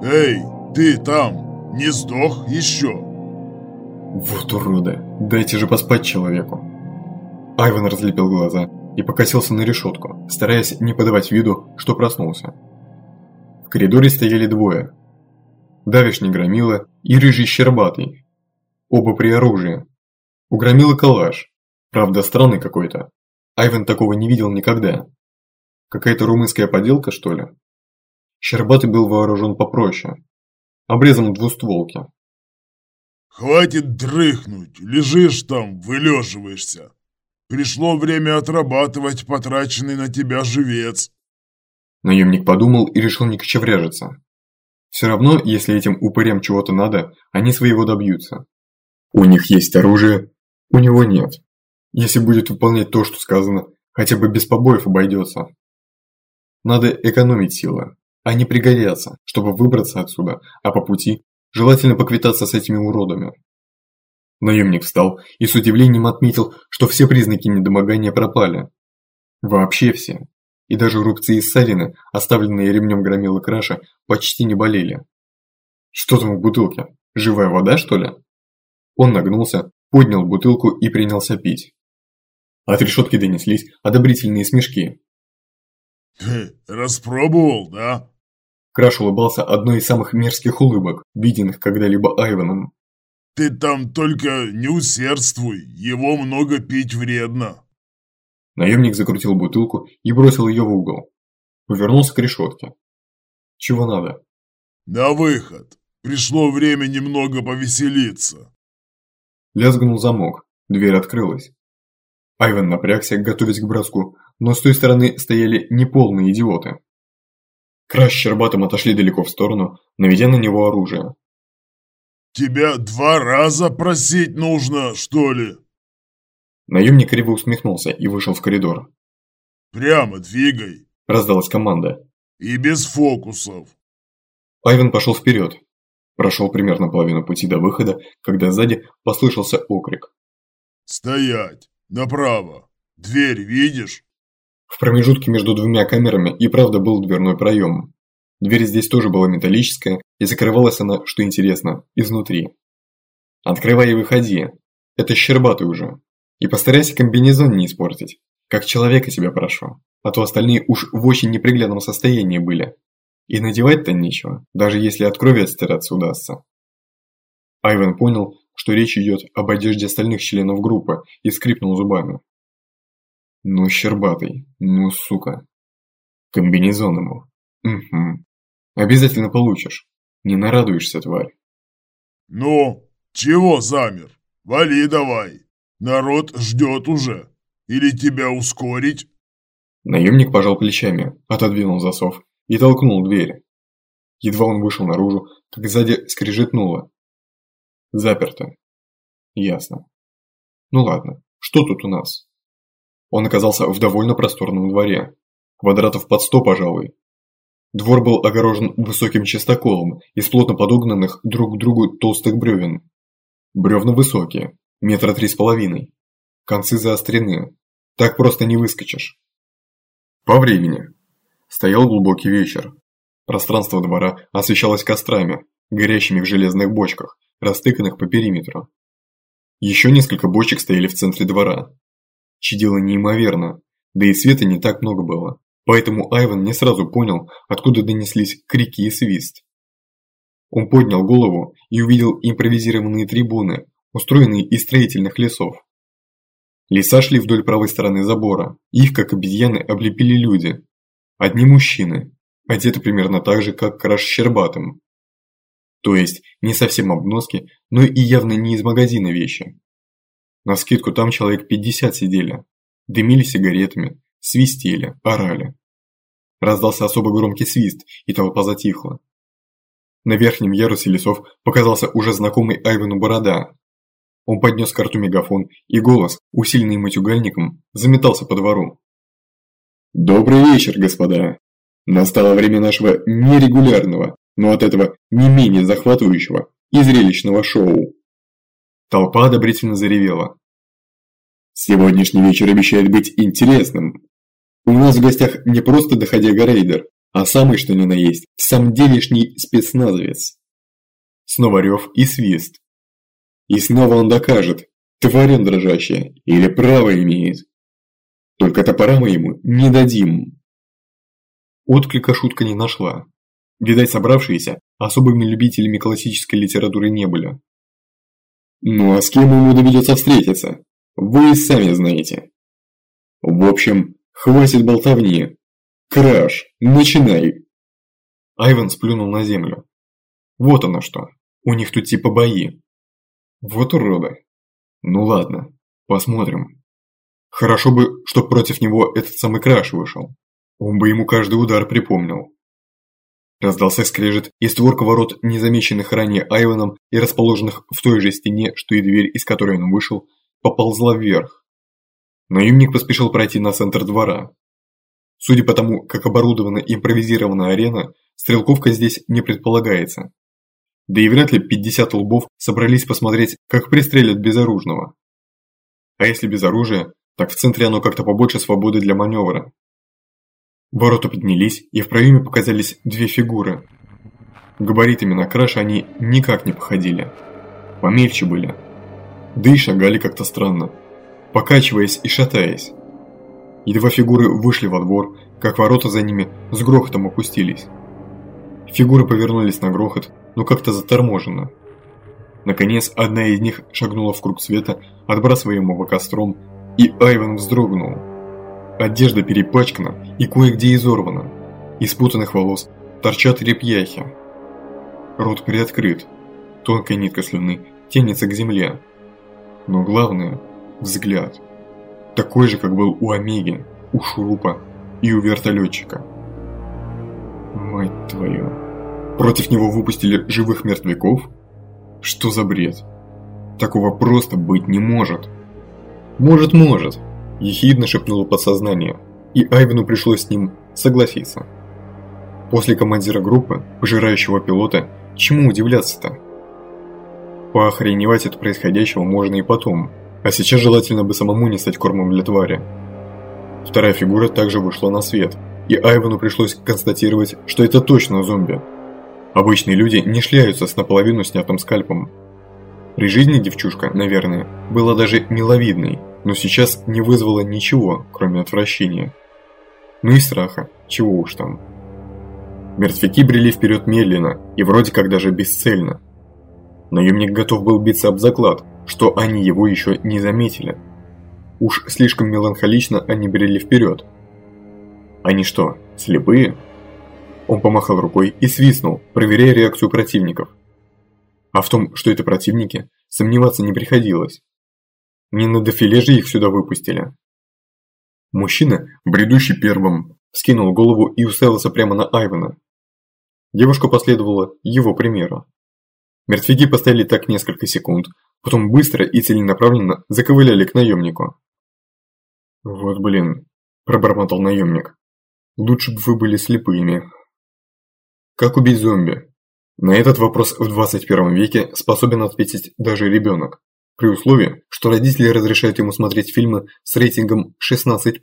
Эй, ты там, не сдох еще? Вот уроды, дайте же поспать человеку. Айвен разлепил глаза и покосился на решетку, стараясь не подавать виду, что проснулся. В коридоре стояли двое. Давишний Громила и Рыжий Щербатый. Оба при оружии. У Громилы калаш, правда странный какой-то. Айвен такого не видел никогда. Какая-то румынская поделка, что ли? Щербатый был вооружен попроще, обрезом двустволки. Хватит дрыхнуть, лежишь там, вылеживаешься. Пришло время отрабатывать потраченный на тебя живец. Наемник подумал и решил не кочевряжиться. Все равно, если этим упырям чего-то надо, они своего добьются. У них есть оружие, у него нет. Если будет выполнять то, что сказано, хотя бы без побоев обойдется. Надо экономить силы. Они пригодятся, чтобы выбраться отсюда, а по пути желательно поквитаться с этими уродами. Наемник встал и с удивлением отметил, что все признаки недомогания пропали. Вообще все. И даже рубцы и ссадины, оставленные ремнем Громилы Краша, почти не болели. Что там в бутылке? Живая вода, что ли? Он нагнулся, поднял бутылку и принялся пить. От решетки донеслись одобрительные смешки. Распробовал, да? Краш улыбался одной из самых мерзких улыбок, виденных когда-либо Айвеном. Ты там только не усердствуй, его много пить вредно. Наемник закрутил бутылку и бросил ее в угол. Повернулся к решетке. Чего надо? На выход. Пришло время немного повеселиться. Лязгнул замок, дверь открылась. Айвен напрягся, готовясь к броску, но с той стороны стояли неполные идиоты. Краш с Щербатым отошли далеко в сторону, наведя на него оружие. Тебя 2 раза просить нужно, что ли? Наемник криво усмехнулся и вышел в коридор. Прямо двигай. Раздалась команда. И без фокусов. Айвен пошел вперед. Прошел примерно половину пути до выхода, когда сзади послышался окрик. Стоять! Направо! Дверь видишь? В промежутке между двумя камерами и правда был дверной проем. Дверь здесь тоже была металлическая, и закрывалась она, что интересно, изнутри. Открывай и выходи. Это Щербатый уже. И постарайся комбинезон не испортить. Как человека тебя прошу. А то остальные уж в очень неприглядном состоянии были. И надевать-то нечего, даже если от крови отстираться удастся. Айвен понял, что речь идет об одежде остальных членов группы, и скрипнул зубами. Ну, Щербатый, ну, сука. Комбинезон ему. Угу. Обязательно получишь. Не нарадуешься, тварь. Ну, чего замер? Вали давай. Народ ждет уже. Или тебя ускорить? Наемник пожал плечами, отодвинул засов и толкнул дверь. Едва он вышел наружу, как сзади скрежетнуло. Заперто. Ясно. Ну ладно, что тут у нас? Он оказался в довольно просторном дворе. Квадратов под 100, пожалуй. Двор был огорожен высоким частоколом из плотно подогнанных друг к другу толстых бревен. Бревна высокие, 3,5 метра. Концы заострены. Так просто не выскочишь. По времени. Стоял глубокий вечер. Пространство двора освещалось кострами, горящими в железных бочках, растыканных по периметру. Еще несколько бочек стояли в центре двора. Чадило неимоверно, да и света не так много было, поэтому Айвен не сразу понял, откуда донеслись крики и свист. Он поднял голову и увидел импровизированные трибуны, устроенные из строительных лесов. Леса шли вдоль правой стороны забора, их, как обезьяны, облепили люди. Одни мужчины, одеты примерно так же, как Краш с Щербатым. То есть, не совсем обноски, но и явно не из магазина вещи. Навскидку там человек 50 сидели, дымили сигаретами, свистели, орали. Раздался особо громкий свист, и толпа затихла. На верхнем ярусе лесов показался уже знакомый Айвену борода. Он поднес к рту мегафон, и голос, усиленный матюгальником, заметался по двору. «Добрый вечер, господа! Настало время нашего нерегулярного, но от этого не менее захватывающего и зрелищного шоу!» Толпа одобрительно заревела. «Сегодняшний вечер обещает быть интересным. У нас в гостях не просто доходяга рейдер, а самый что ни на есть, самделишний спецназовец. Снова рев и свист. И снова он докажет, тварь он дрожащая, или право имеет. Только топора мы ему не дадим. Отклика шутка не нашла. Видать, собравшиеся особыми любителями классической литературы не были. Ну а с кем ему доведется встретиться? Вы и сами знаете. В общем, хватит болтовни. Краш, начинай. Айван сплюнул на землю. Вот оно что. У них тут типа бои. Вот уроды. Ну ладно, посмотрим. Хорошо бы, чтоб против него этот самый Краш вышел. Он бы ему каждый удар припомнил. Раздался скрежет, и створка ворот, незамеченных ранее Айваном и расположенных в той же стене, что и дверь, из которой он вышел, поползла вверх. Наемник поспешил пройти на центр двора. Судя по тому, как оборудована импровизированная арена, стрелковка здесь не предполагается. Да и вряд ли 50 лбов собрались посмотреть, как пристрелят безоружного. А если без оружия, так в центре оно как-то побольше свободы для маневра. Ворота поднялись, и в проеме показались две фигуры. Габаритами на Краша они никак не походили. Помельче были. Да и шагали как-то странно, покачиваясь и шатаясь. Едва фигуры вышли во двор, как ворота за ними с грохотом опустились. Фигуры повернулись на грохот, но как-то заторможенно. Наконец, одна из них шагнула в круг света, отбрасываемого костром, и Айван вздрогнул. Одежда перепачкана и кое-где изорвана. Из спутанных волос торчат репьяхи. Рот приоткрыт. Тонкая нитка слюны тянется к земле. Но главное – взгляд. Такой же, как был у Омеги, у Шурупа и у вертолетчика. Мать твою. Против него выпустили живых мертвяков? Что за бред? Такого просто быть не может. Может. Ехидно шепнуло подсознание, и Айвену пришлось с ним согласиться. После командира группы, пожирающего пилота, чему удивляться-то? Поохреневать от происходящего можно и потом, а сейчас желательно бы самому не стать кормом для твари. Вторая фигура также вышла на свет, и Айвену пришлось констатировать, что это точно зомби. Обычные люди не шляются с наполовину снятым скальпом. При жизни девчушка, наверное, была даже миловидной, но сейчас не вызвала ничего, кроме отвращения. Ну и страха, чего уж там. Мертвяки брели вперед медленно и вроде как даже бесцельно. Наемник готов был биться об заклад, что они его еще не заметили. Уж слишком меланхолично они брели вперед. Они что, слепые? Он помахал рукой и свистнул, проверяя реакцию противников. А в том, что это противники, сомневаться не приходилось. Не на дефиле же их сюда выпустили. Мужчина, бредущий первым, скинул голову и уставился прямо на Айвана. Девушка последовала его примеру. Мертвяки постояли так несколько секунд, потом быстро и целенаправленно заковыляли к наемнику. «Вот блин», – пробормотал наемник. «Лучше бы вы были слепыми». Как убить зомби? На этот вопрос в 21 веке способен ответить даже ребенок, при условии, что родители разрешают ему смотреть фильмы с рейтингом 16+.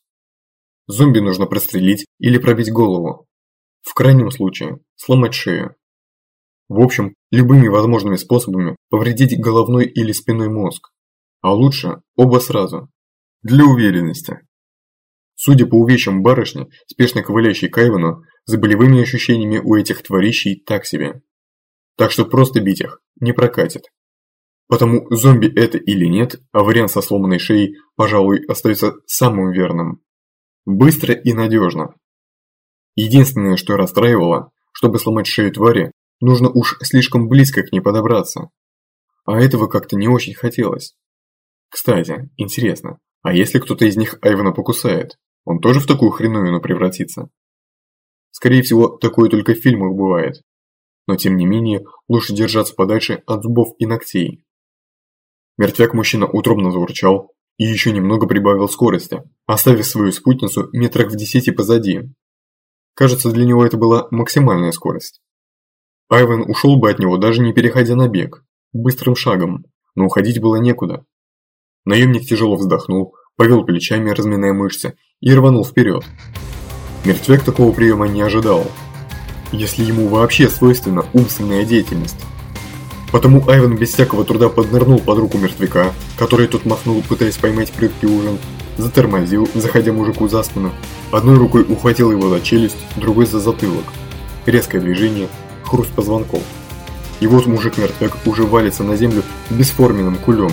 Зомби нужно прострелить или пробить голову. В крайнем случае, сломать шею. В общем, любыми возможными способами повредить головной или спинной мозг. А лучше оба сразу. Для уверенности. Судя по увечьям барышни, спешно ковыляющей к Айвану, с болевыми ощущениями у этих тварищей так себе. Так что просто бить их не прокатит. Потому зомби это или нет, а вариант со сломанной шеей, пожалуй, остается самым верным. Быстро и надежно. Единственное, что расстраивало, чтобы сломать шею твари, нужно уж слишком близко к ней подобраться. А этого как-то не очень хотелось. Кстати, интересно, а если кто-то из них Айвана покусает, он тоже в такую хреновину превратится? Скорее всего, такое только в фильмах бывает. Но тем не менее, лучше держаться подальше от зубов и ногтей. Мертвяк-мужчина утробно заурчал и еще немного прибавил скорости, оставив свою спутницу метрах в 10 позади. Кажется, для него это была максимальная скорость. Айван ушел бы от него, даже не переходя на бег, быстрым шагом, но уходить было некуда. Наемник тяжело вздохнул, повел плечами, разминая мышцы, и рванул вперед. Мертвяк такого приема не ожидал, если ему вообще свойственна умственная деятельность. Потому Айвен без всякого труда поднырнул под руку мертвяка, который тот махнул, пытаясь поймать прыткий ужин, затормозил, заходя мужику за спину, одной рукой ухватил его за челюсть, другой за затылок. Резкое движение, хруст позвонков. И вот мужик-мертвяк уже валится на землю бесформенным кулем.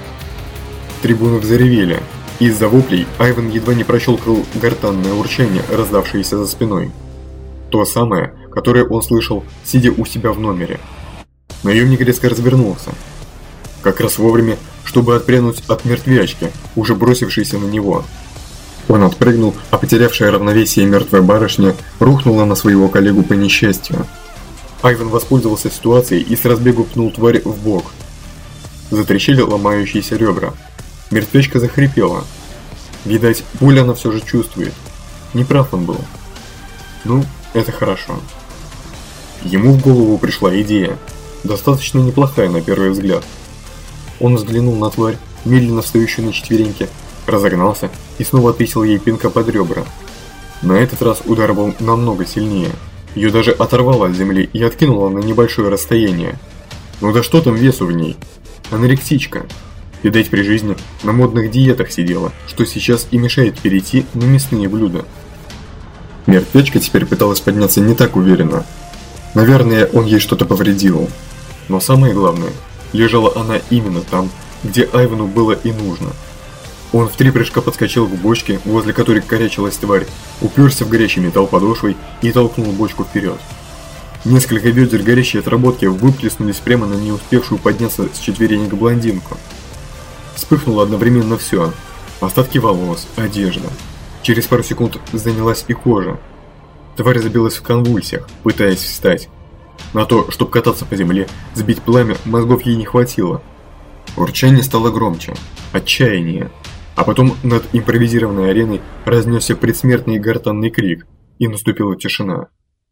Трибуны взревели, и из-за воплей Айвен едва не прощелкал гортанное урчание, раздавшееся за спиной. То самое, которое он слышал, сидя у себя в номере. Наемник резко развернулся. Как раз вовремя, чтобы отпрянуть от мертвячки, уже бросившейся на него. Он отпрыгнул, а потерявшая равновесие мертвая барышня рухнула на своего коллегу по несчастью. Айвен воспользовался ситуацией и с разбегу пнул тварь в бок. Затрещали ломающиеся ребра. Мертвячка захрипела. Видать, боль она все же чувствует. Неправ он был. Ну, это хорошо. Ему в голову пришла идея, достаточно неплохая на первый взгляд. Он взглянул на тварь, медленно встающую на четвереньки, разогнался и снова отвесил ей пинка под ребра. На этот раз удар был намного сильнее. Ее даже оторвало от земли и откинуло на небольшое расстояние. Ну да что там весу в ней? Анорексичка. Видать, при жизни на модных диетах сидела, что сейчас и мешает перейти на мясные блюда. Мертвячка теперь пыталась подняться не так уверенно. Наверное, он ей что-то повредил. Но самое главное, лежала она именно там, где Айвену было и нужно. Он в 3 прыжка подскочил к бочке, возле которой корячилась тварь, уперся в горячий металл подошвой и толкнул бочку вперед. Несколько ведер горящей отработки выплеснулись прямо на не успевшую подняться с четверенек блондинку. Вспыхнуло одновременно все: остатки волос, одежда. Через пару секунд занялась и кожа. Тварь забилась в конвульсиях, пытаясь встать. На то, чтобы кататься по земле, сбить пламя, мозгов ей не хватило. Урчание стало громче, отчаяние. А потом над импровизированной ареной разнесся предсмертный гортанный крик, и наступила тишина.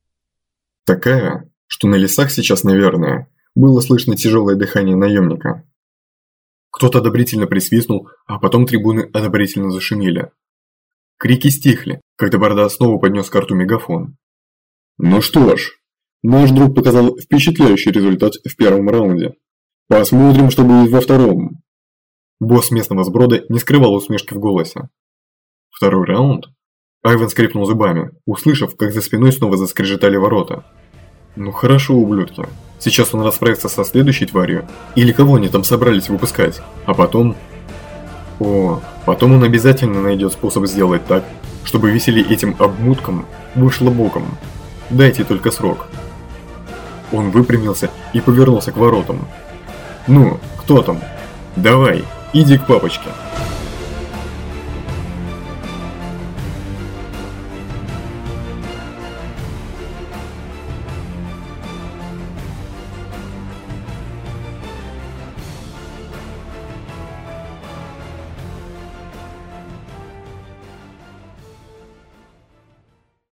Такая, что на лесах сейчас, наверное, было слышно тяжелое дыхание наемника. Кто-то одобрительно присвистнул, а потом трибуны одобрительно зашумели. Крики стихли, когда Борода снова поднес к рту мегафон. Ну что ж, наш друг показал впечатляющий результат в первом раунде. Посмотрим, что будет во втором. Босс местного сброда не скрывал усмешки в голосе. Второй раунд? Айвен скрипнул зубами, услышав, как за спиной снова заскрежетали ворота. Ну хорошо, ублюдки. Сейчас он расправится со следующей тварью, или кого они там собрались выпускать, а потом... потом он обязательно найдет способ сделать так, чтобы веселье этим обмуткам вышло боком. Дайте только срок. Он выпрямился и повернулся к воротам. Ну, кто там? Давай, иди к папочке.